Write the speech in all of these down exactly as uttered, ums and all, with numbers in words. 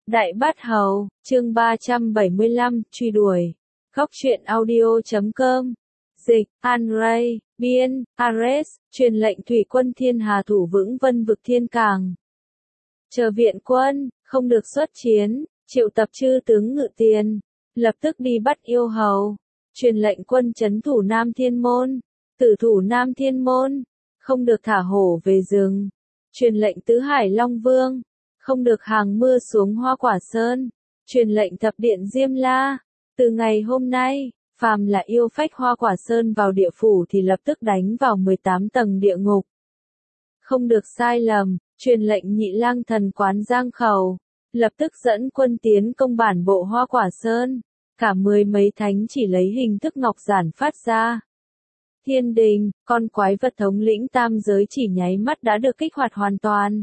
Đại Bát Hầu, chương ba trăm bảy mươi lăm, truy đuổi. Góc truyện audio chấm com. Dịch, An Ray, biên, Ares, truyền lệnh thủy quân thiên hà thủ vững vân vực thiên cảng. Chờ viện quân, không được xuất chiến, triệu tập chư tướng ngự tiền, lập tức đi bắt yêu hầu. Truyền lệnh quân trấn thủ Nam Thiên Môn, tử thủ Nam Thiên Môn, không được thả hổ về rừng. Truyền lệnh tứ hải Long Vương, không được hàng mưa xuống Hoa Quả Sơn. Truyền lệnh thập điện Diêm La, từ ngày hôm nay, phàm là yêu phách Hoa Quả Sơn vào địa phủ thì lập tức đánh vào mười tám tầng địa ngục. Không được sai lầm. Truyền lệnh nhị lang thần quán Giang Khẩu, lập tức dẫn quân tiến công bản bộ Hoa Quả Sơn. Cả mười mấy thánh chỉ lấy hình thức ngọc giản phát ra. Thiên đình, con quái vật thống lĩnh tam giới chỉ nháy mắt đã được kích hoạt hoàn toàn.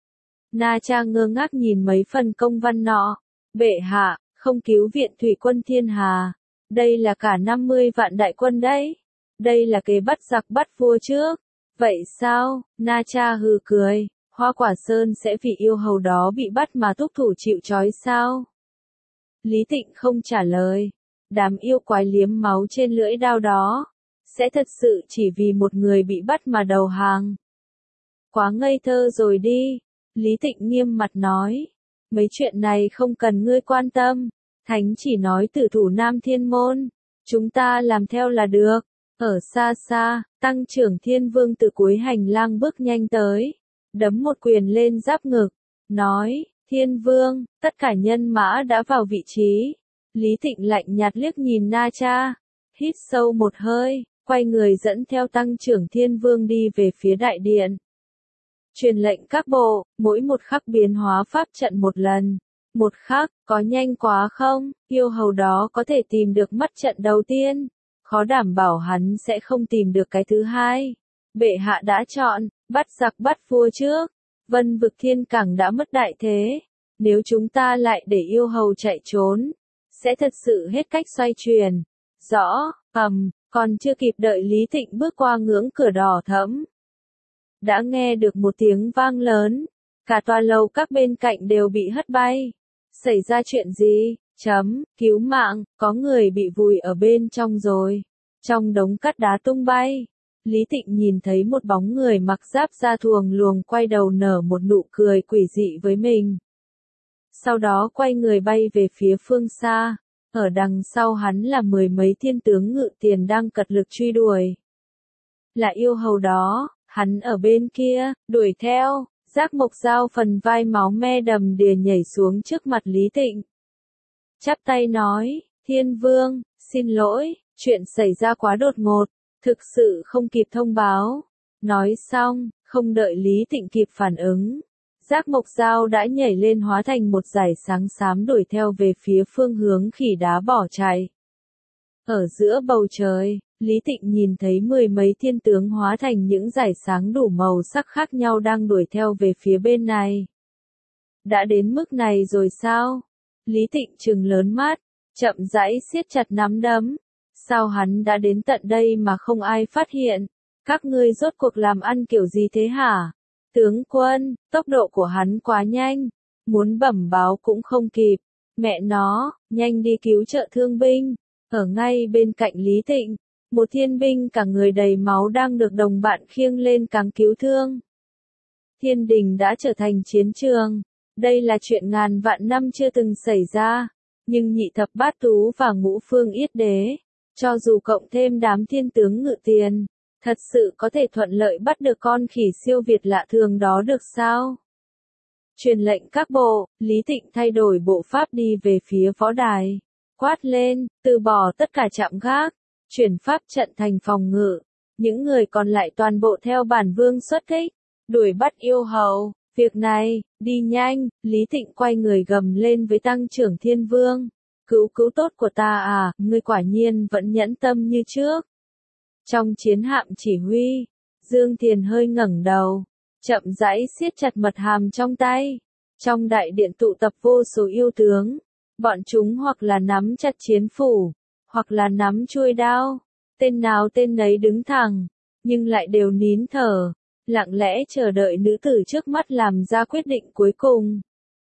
Na Cha ngơ ngác nhìn mấy phần công văn nọ. Bệ hạ, không cứu viện thủy quân thiên hà. Đây là cả năm mươi vạn đại quân đấy. Đây là kế bắt giặc bắt vua trước. Vậy sao? Na Cha hừ cười. Hoa Quả Sơn sẽ vì yêu hầu đó bị bắt mà thúc thủ chịu trói sao? Lý Tịnh không trả lời. Đám yêu quái liếm máu trên lưỡi đao đó, sẽ thật sự chỉ vì một người bị bắt mà đầu hàng. Quá ngây thơ rồi đi. Lý Tịnh nghiêm mặt nói. Mấy chuyện này không cần ngươi quan tâm. Thánh chỉ nói tử thủ Nam Thiên Môn. Chúng ta làm theo là được. Ở xa xa, Tăng trưởng Thiên Vương từ cuối hành lang bước nhanh tới. Đấm một quyền lên giáp ngực. Nói, Thiên Vương, tất cả nhân mã đã vào vị trí. Lý Tịnh lạnh nhạt liếc nhìn Na Cha. Hít sâu một hơi, quay người dẫn theo Tăng trưởng Thiên Vương đi về phía đại điện. Truyền lệnh các bộ, mỗi một khắc biến hóa pháp trận một lần. Một khắc, có nhanh quá không? Yêu hầu đó có thể tìm được mắt trận đầu tiên. Khó đảm bảo hắn sẽ không tìm được cái thứ hai. Bệ hạ đã chọn, bắt giặc bắt vua trước. Vân vực thiên cảng đã mất đại thế. Nếu chúng ta lại để yêu hầu chạy trốn, sẽ thật sự hết cách xoay chuyển. Rõ, ầm, còn chưa kịp đợi Lý Tịnh bước qua ngưỡng cửa đỏ thẫm. Đã nghe được một tiếng vang lớn. Cả tòa lầu các bên cạnh đều bị hất bay. Xảy ra chuyện gì? Chấm, cứu mạng, có người bị vùi ở bên trong rồi. Trong đống cát đá tung bay. Lý Tịnh nhìn thấy một bóng người mặc giáp da thuồng luồng quay đầu nở một nụ cười quỷ dị với mình. Sau đó quay người bay về phía phương xa. Ở đằng sau hắn là mười mấy thiên tướng ngự tiền đang cật lực truy đuổi. Là yêu hầu đó, hắn ở bên kia, đuổi theo. Giác Mộc Dao phần vai máu me đầm đìa nhảy xuống trước mặt Lý Tịnh. Chắp tay nói, Thiên Vương, xin lỗi, chuyện xảy ra quá đột ngột. Thực sự không kịp thông báo. Nói xong, không đợi Lý Tịnh kịp phản ứng. Giác Mộc Dao đã nhảy lên hóa thành một dải sáng xám đuổi theo về phía phương hướng khỉ đá bỏ chạy. Ở giữa bầu trời, Lý Tịnh nhìn thấy mười mấy thiên tướng hóa thành những dải sáng đủ màu sắc khác nhau đang đuổi theo về phía bên này. Đã đến mức này rồi sao? Lý Tịnh trừng lớn mắt, chậm rãi siết chặt nắm đấm. Sao hắn đã đến tận đây mà không ai phát hiện? Các ngươi rốt cuộc làm ăn kiểu gì thế hả? Tướng quân, tốc độ của hắn quá nhanh. Muốn bẩm báo cũng không kịp. Mẹ nó, nhanh đi cứu trợ thương binh. Ở ngay bên cạnh Lý Tịnh, một thiên binh cả người đầy máu đang được đồng bạn khiêng lên cáng cứu thương. Thiên đình đã trở thành chiến trường. Đây là chuyện ngàn vạn năm chưa từng xảy ra. Nhưng nhị thập bát tú và ngũ phương yết đế, cho dù cộng thêm đám thiên tướng ngự tiền, thật sự có thể thuận lợi bắt được con khỉ siêu việt lạ thường đó được sao? Truyền lệnh các bộ, Lý Tịnh thay đổi bộ pháp đi về phía võ đài. Quát lên, từ bỏ tất cả trạm gác, chuyển pháp trận thành phòng ngự. Những người còn lại toàn bộ theo bản vương xuất kích, đuổi bắt yêu hầu. Việc này, đi nhanh, Lý Tịnh quay người gầm lên với Tăng trưởng Thiên Vương. Cứu cứu tốt của ta à, ngươi quả nhiên vẫn nhẫn tâm như trước. Trong chiến hạm chỉ huy, Dương Thiền hơi ngẩng đầu, chậm rãi siết chặt mật hàm trong tay. Trong đại điện tụ tập vô số yêu tướng, bọn chúng hoặc là nắm chặt chiến phủ, hoặc là nắm chuôi đao, tên nào tên nấy đứng thẳng, nhưng lại đều nín thở, lặng lẽ chờ đợi nữ tử trước mắt làm ra quyết định cuối cùng.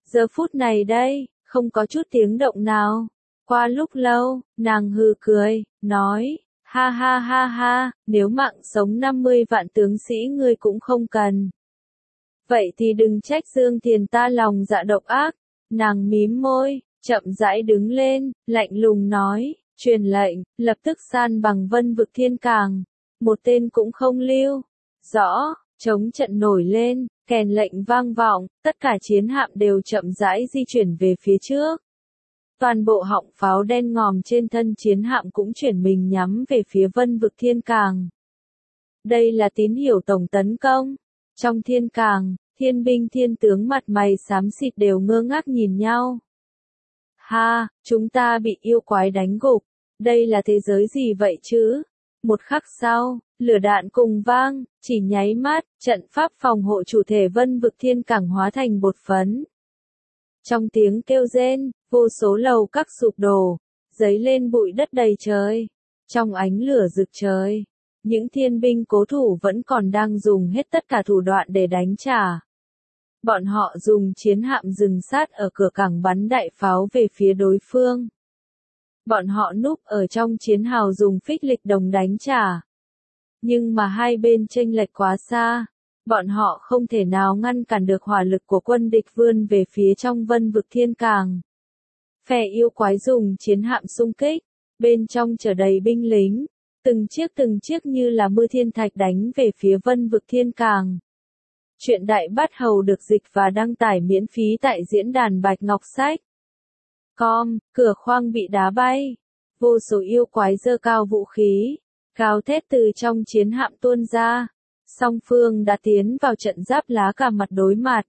Giờ phút này đây, không có chút tiếng động nào. Qua lúc lâu, nàng hừ cười, nói, ha ha ha ha, nếu mạng sống năm mươi vạn tướng sĩ ngươi cũng không cần. Vậy thì đừng trách Dương Thiền ta lòng dạ độc ác. Nàng mím môi, chậm rãi đứng lên, lạnh lùng nói, truyền lệnh, lập tức san bằng Vân vực Thiên Càng. Một tên cũng không lưu. Rõ, chống trận nổi lên, kèn lệnh vang vọng, tất cả chiến hạm đều chậm rãi di chuyển về phía trước. Toàn bộ họng pháo đen ngòm trên thân chiến hạm cũng chuyển mình nhắm về phía Vân vực Thiên Càng. Đây là tín hiệu tổng tấn công. Trong Thiên Càng, thiên binh thiên tướng mặt mày xám xịt đều ngơ ngác nhìn nhau. Ha, chúng ta bị yêu quái đánh gục. Đây là thế giới gì vậy chứ? Một khắc sau, lửa đạn cùng vang, chỉ nháy mắt, trận pháp phòng hộ chủ thể Vân vực Thiên Càng hóa thành bột phấn. Trong tiếng kêu rên, vô số lầu các sụp đổ, giấy lên bụi đất đầy trời. Trong ánh lửa rực trời, những thiên binh cố thủ vẫn còn đang dùng hết tất cả thủ đoạn để đánh trả. Bọn họ dùng chiến hạm dừng sát ở cửa cảng bắn đại pháo về phía đối phương. Bọn họ núp ở trong chiến hào dùng phích lịch đồng đánh trả. Nhưng mà hai bên chênh lệch quá xa, bọn họ không thể nào ngăn cản được hỏa lực của quân địch vươn về phía trong Vân vực Thiên Càng. Phe yêu quái dùng chiến hạm xung kích, bên trong chở đầy binh lính, từng chiếc từng chiếc như là mưa thiên thạch đánh về phía Vân vực Thiên Càng. Chuyện Đại Bát Hầu được dịch và đăng tải miễn phí tại diễn đàn Bạch Ngọc Sách. Com, cửa khoang bị đá bay. Vô số yêu quái giơ cao vũ khí, gào thét từ trong chiến hạm tuôn ra. Song phương đã tiến vào trận giáp lá cả mặt đối mặt.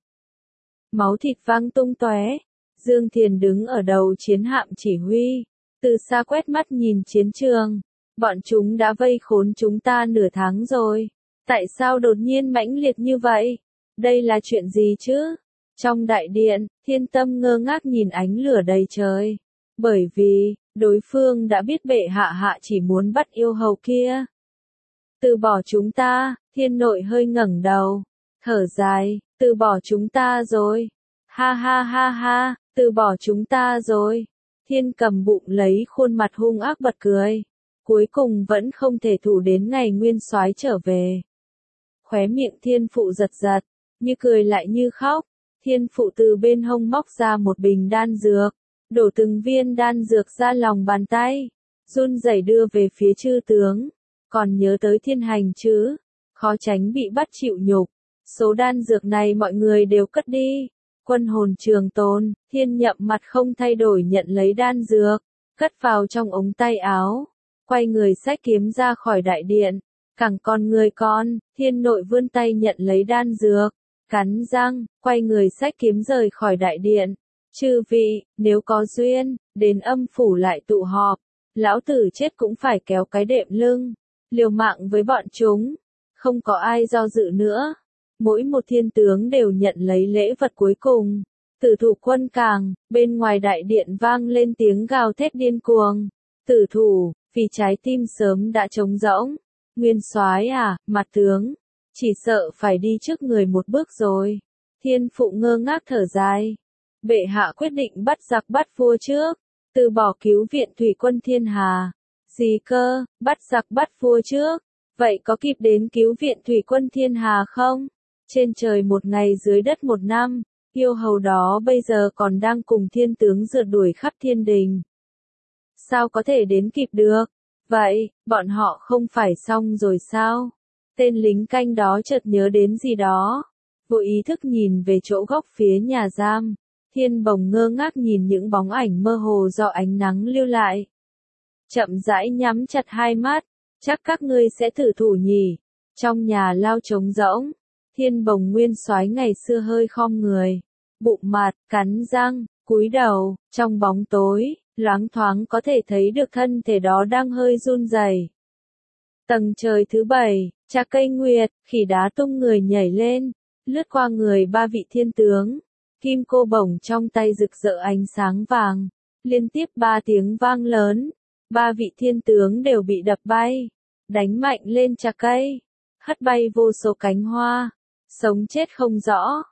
Máu thịt văng tung tóe. Dương Thiền đứng ở đầu chiến hạm chỉ huy, từ xa quét mắt nhìn chiến trường. Bọn chúng đã vây khốn chúng ta nửa tháng rồi. Tại sao đột nhiên mãnh liệt như vậy? Đây là chuyện gì chứ? Trong đại điện, Thiên Tâm ngơ ngác nhìn ánh lửa đầy trời. Bởi vì, đối phương đã biết bệ hạ hạ chỉ muốn bắt yêu hầu kia. Từ bỏ chúng ta, Thiên Nội hơi ngẩng đầu, thở dài, từ bỏ chúng ta rồi. Ha ha ha ha, từ bỏ chúng ta rồi. Thiên cầm bụng lấy khuôn mặt hung ác bật cười. Cuối cùng vẫn không thể thủ đến ngày nguyên soái trở về. Khóe miệng Thiên Phụ giật giật, như cười lại như khóc. Thiên Phụ từ bên hông móc ra một bình đan dược, đổ từng viên đan dược ra lòng bàn tay, run rẩy đưa về phía chư tướng. Còn nhớ tới thiên hành chứ? Khó tránh bị bắt chịu nhục. Số đan dược này mọi người đều cất đi. Quân hồn trường tồn, Thiên Nhậm mặt không thay đổi nhận lấy đan dược, cất vào trong ống tay áo, quay người xách kiếm ra khỏi đại điện. Cẳng con người con, Thiên Nội vươn tay nhận lấy đan dược, cắn răng, quay người xách kiếm rời khỏi đại điện. Chư vị, nếu có duyên, đến âm phủ lại tụ họp. Lão tử chết cũng phải kéo cái đệm lưng, liều mạng với bọn chúng. Không có ai do dự nữa. Mỗi một thiên tướng đều nhận lấy lễ vật cuối cùng. Tử thủ quân càng, bên ngoài đại điện vang lên tiếng gào thét điên cuồng. Tử thủ, vì trái tim sớm đã trống rỗng. Nguyên soái à, mặt tướng, chỉ sợ phải đi trước người một bước rồi. Thiên Phụ ngơ ngác thở dài. Bệ hạ quyết định bắt giặc bắt vua trước, từ bỏ cứu viện thủy quân thiên hà. Gì cơ, bắt giặc bắt vua trước, vậy có kịp đến cứu viện thủy quân thiên hà không? Trên trời một ngày dưới đất một năm, yêu hầu đó bây giờ còn đang cùng thiên tướng rượt đuổi khắp thiên đình. Sao có thể đến kịp được? Vậy, bọn họ không phải xong rồi sao? Tên lính canh đó chợt nhớ đến gì đó, vô ý thức nhìn về chỗ góc phía nhà giam. Thiên Bồng ngơ ngác nhìn những bóng ảnh mơ hồ do ánh nắng lưu lại. Chậm rãi nhắm chặt hai mắt, chắc các ngươi sẽ thử thủ nhỉ. Trong nhà lao trống rỗng, Thiên Bồng nguyên soái ngày xưa hơi khom người, bụng mặt, cắn răng, cúi đầu, trong bóng tối, loáng thoáng có thể thấy được thân thể đó đang hơi run rẩy. Tầng trời thứ bảy, Trà Cây Nguyệt, khỉ đá tung người nhảy lên, lướt qua người ba vị thiên tướng. Kim cô bổng trong tay rực rỡ ánh sáng vàng, liên tiếp ba tiếng vang lớn, ba vị thiên tướng đều bị đập bay, đánh mạnh lên trà cây, hất bay vô số cánh hoa, sống chết không rõ.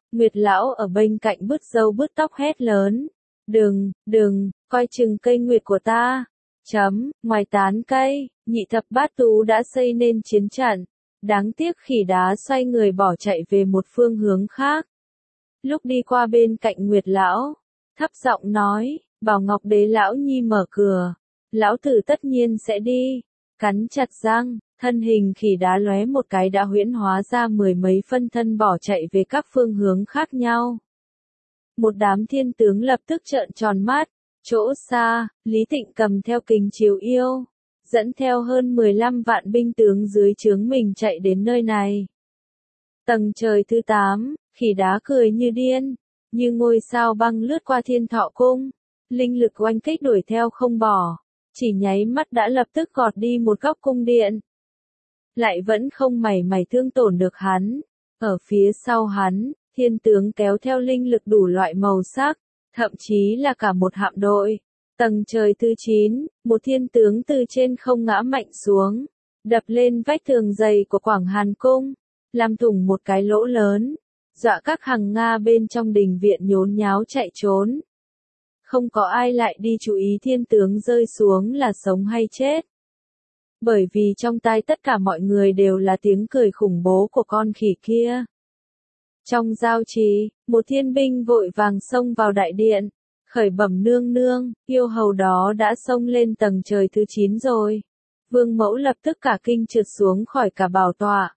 Nguyệt lão ở bên cạnh bứt râu bứt tóc hét lớn. Đừng, đừng, coi chừng cây nguyệt của ta. Chấm, ngoài tán cây, nhị thập bát tú đã xây nên chiến trận. Đáng tiếc khỉ đá xoay người bỏ chạy về một phương hướng khác. Lúc đi qua bên cạnh Nguyệt lão, thấp giọng nói, bảo Ngọc Đế lão nhi mở cửa. Lão tử tất nhiên sẽ đi. Cắn chặt răng, thân hình khỉ đá lóe một cái đã huyễn hóa ra mười mấy phân thân bỏ chạy về các phương hướng khác nhau. Một đám thiên tướng lập tức trợn tròn mắt. Chỗ xa, Lý Tịnh cầm theo kình chiếu yêu, dẫn theo hơn mười lăm vạn binh tướng dưới trướng mình chạy đến nơi này. Tầng trời thứ tám, khỉ đá cười như điên, như ngôi sao băng lướt qua Thiên Thọ cung, linh lực oanh kích đuổi theo không bỏ, chỉ nháy mắt đã lập tức gọt đi một góc cung điện. Lại vẫn không mảy mảy thương tổn được hắn. Ở phía sau hắn, thiên tướng kéo theo linh lực đủ loại màu sắc, thậm chí là cả một hạm đội. Tầng trời thứ chín, một thiên tướng từ trên không ngã mạnh xuống, đập lên vách tường dày của Quảng Hàn cung, làm thủng một cái lỗ lớn, dọa các hằng Nga bên trong đình viện nhốn nháo chạy trốn. Không có ai lại đi chú ý thiên tướng rơi xuống là sống hay chết. Bởi vì trong tai tất cả mọi người đều là tiếng cười khủng bố của con khỉ kia. Trong giao trì, một thiên binh vội vàng xông vào đại điện, khởi bẩm nương nương, yêu hầu đó đã xông lên tầng trời thứ chín rồi. Vương mẫu lập tức cả kinh trượt xuống khỏi cả bảo tọa.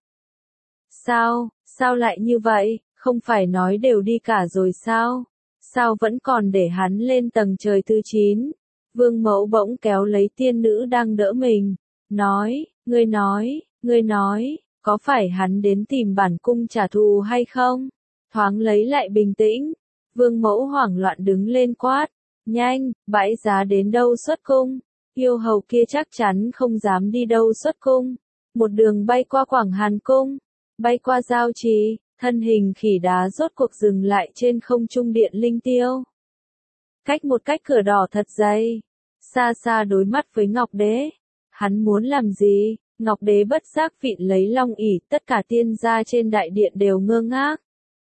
Sao, sao lại như vậy, không phải nói đều đi cả rồi sao? Sao vẫn còn để hắn lên tầng trời thứ chín? Vương mẫu bỗng kéo lấy tiên nữ đang đỡ mình, nói, ngươi nói, ngươi nói, có phải hắn đến tìm bản cung trả thù hay không? Thoáng lấy lại bình tĩnh, vương mẫu hoảng loạn đứng lên quát, nhanh, bãi giá đến đâu xuất cung? Yêu hầu kia chắc chắn không dám đi đâu xuất cung. Một đường bay qua Quảng Hàn cung, bay qua giao trì, thân hình khỉ đá rốt cuộc dừng lại trên không trung điện linh tiêu. Cách một cách cửa đỏ thật dày, xa xa đối mắt với Ngọc Đế. Hắn muốn làm gì? Ngọc Đế bất giác vịn lấy long ỷ, tất cả tiên gia trên đại điện đều ngơ ngác.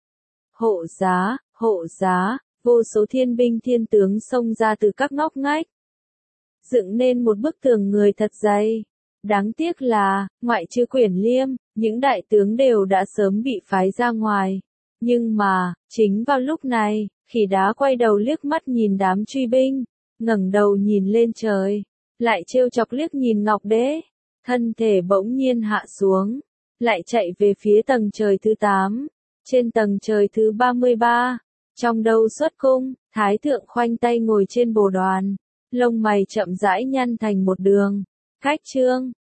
Hộ giá, hộ giá, vô số thiên binh thiên tướng xông ra từ các ngóc ngách, dựng nên một bức tường người thật dày. Đáng tiếc là, ngoại trừ Quyển Liêm, những đại tướng đều đã sớm bị phái ra ngoài. Nhưng mà, chính vào lúc này, khỉ đá quay đầu liếc mắt nhìn đám truy binh, ngẩng đầu nhìn lên trời, lại trêu chọc liếc nhìn Ngọc Đế, thân thể bỗng nhiên hạ xuống, lại chạy về phía tầng trời thứ tám. Trên tầng trời thứ ba mươi ba, trong đâu xuất cung, Thái thượng khoanh tay ngồi trên bồ đoàn, lông mày chậm rãi nhăn thành một đường. Cách chương